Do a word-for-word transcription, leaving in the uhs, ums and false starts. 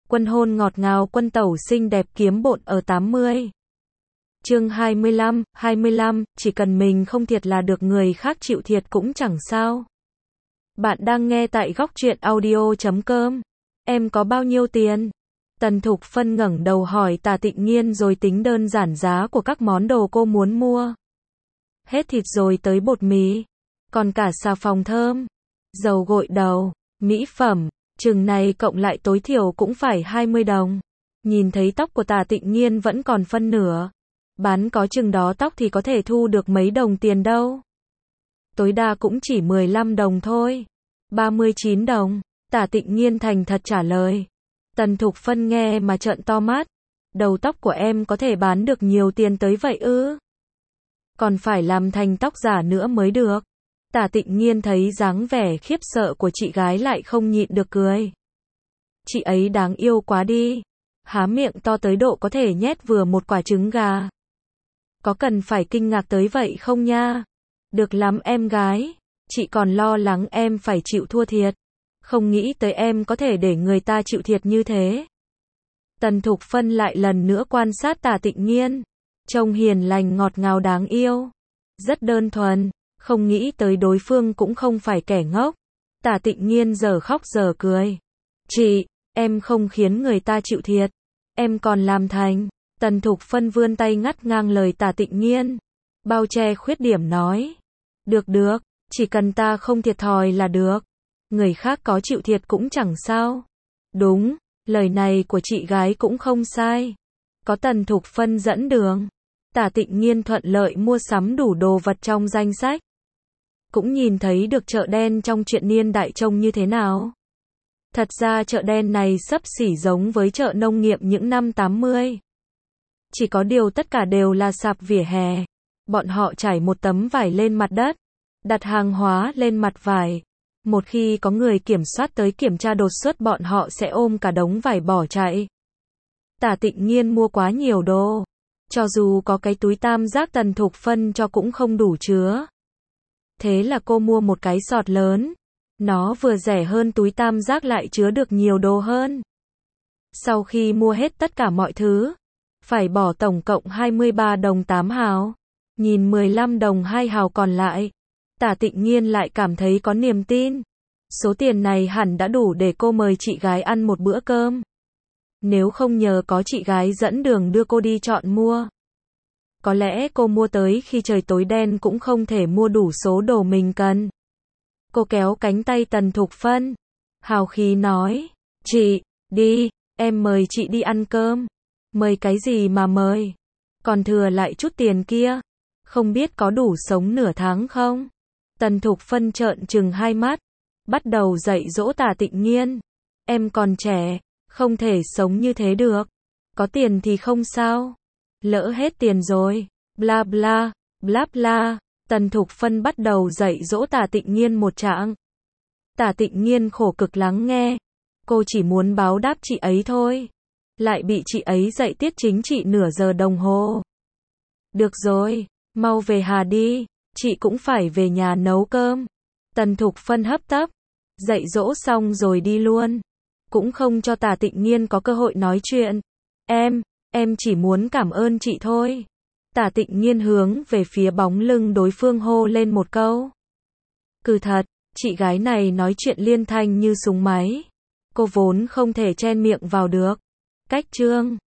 Quân hôn ngọt ngào quân tẩu xinh đẹp kiếm bộn ở tám mươi. Chương hai mươi lăm, hai mươi lăm, chỉ cần mình không thiệt là được người khác chịu thiệt cũng chẳng sao. Bạn đang nghe tại góc truyện audio chấm com. Em có bao nhiêu tiền? Tần Thục Phân ngẩng đầu hỏi Tả Tịnh Nghiên rồi tính đơn giản giá của các món đồ cô muốn mua. Hết thịt rồi tới bột mì, còn cả xà phòng thơm, dầu gội đầu, mỹ phẩm, chừng này cộng lại tối thiểu cũng phải hai mươi đồng. Nhìn thấy tóc của Tả Tịnh Nghiên vẫn còn phân nửa. Bán có chừng đó tóc thì có thể thu được mấy đồng tiền đâu. Tối đa cũng chỉ mười lăm đồng thôi. ba mươi chín đồng. Tả Tịnh Nghiên thành thật trả lời. Tần Thục Phân nghe mà trợn to mắt. Đầu tóc của em có thể bán được nhiều tiền tới vậy ư? Còn phải làm thành tóc giả nữa mới được. Tả Tịnh Nghiên thấy dáng vẻ khiếp sợ của chị gái lại không nhịn được cười. Chị ấy đáng yêu quá đi. Há miệng to tới độ có thể nhét vừa một quả trứng gà. Có cần phải kinh ngạc tới vậy không nha? Được lắm em gái. Chị còn lo lắng em phải chịu thua thiệt. Không nghĩ tới em có thể để người ta chịu thiệt như thế. Tần Thục Phân lại lần nữa quan sát Tả Tịnh Nghiên. Trông hiền lành ngọt ngào đáng yêu. Rất đơn thuần. Không nghĩ tới đối phương cũng không phải kẻ ngốc. Tả Tịnh Nghiên giờ khóc giờ cười. Chị, em không khiến người ta chịu thiệt. Em còn làm thành. Tần Thục Phân vươn tay ngắt ngang lời Tả Tịnh Nghiên. Bao che khuyết điểm nói. Được được, chỉ cần ta không thiệt thòi là được. Người khác có chịu thiệt cũng chẳng sao. Đúng, lời này của chị gái cũng không sai. Có Tần Thục Phân dẫn đường. Tả Tịnh Nghiên thuận lợi mua sắm đủ đồ vật trong danh sách. Cũng nhìn thấy được chợ đen trong chuyện niên đại trông như thế nào. Thật ra chợ đen này xấp xỉ giống với chợ nông nghiệp những năm tám mươi. Chỉ có điều tất cả đều là sạp vỉa hè. Bọn họ trải một tấm vải lên mặt đất, đặt hàng hóa lên mặt vải. Một khi có người kiểm soát tới kiểm tra đột xuất bọn họ sẽ ôm cả đống vải bỏ chạy. Tả Tịnh Nghiên mua quá nhiều đồ. Cho dù có cái túi tam giác Tần Thục Phân cho cũng không đủ chứa. Thế là cô mua một cái sọt lớn. Nó vừa rẻ hơn túi tam giác lại chứa được nhiều đồ hơn. Sau khi mua hết tất cả mọi thứ, phải bỏ tổng cộng hai mươi ba đồng tám hào. Nhìn mười lăm đồng hai hào còn lại, Tả Tịnh Nghiên lại cảm thấy có niềm tin. Số tiền này hẳn đã đủ để cô mời chị gái ăn một bữa cơm. Nếu không nhờ có chị gái dẫn đường đưa cô đi chọn mua. Có lẽ cô mua tới khi trời tối đen cũng không thể mua đủ số đồ mình cần. Cô kéo cánh tay Tần Thục Phân. Hào khí nói. Chị, đi, em mời chị đi ăn cơm. Mời cái gì mà mời? Còn thừa lại chút tiền kia. Không biết có đủ sống nửa tháng không? Tần Thục Phân trợn trừng hai mắt. Bắt đầu dạy dỗ Tả Tịnh Nghiên. Em còn trẻ, không thể sống như thế được. Có tiền thì không sao. Lỡ hết tiền rồi. Bla bla, bla bla. Tần Thục Phân bắt đầu dạy dỗ Tả Tịnh Nghiên một chạng. Tả Tịnh Nghiên khổ cực lắng nghe. Cô chỉ muốn báo đáp chị ấy thôi. Lại bị chị ấy dạy tiết chính trị nửa giờ đồng hồ. Được rồi, mau về Hà đi. Chị cũng phải về nhà nấu cơm. Tần Thục Phân hấp tấp. Dạy dỗ xong rồi đi luôn. Cũng không cho Tả Tịnh Nghiên có cơ hội nói chuyện. Em, em chỉ muốn cảm ơn chị thôi. Tả Tịnh Nghiên hướng về phía bóng lưng đối phương hô lên một câu. Cứ thật, chị gái này nói chuyện liên thanh như súng máy. Cô vốn không thể chen miệng vào được. Cách chương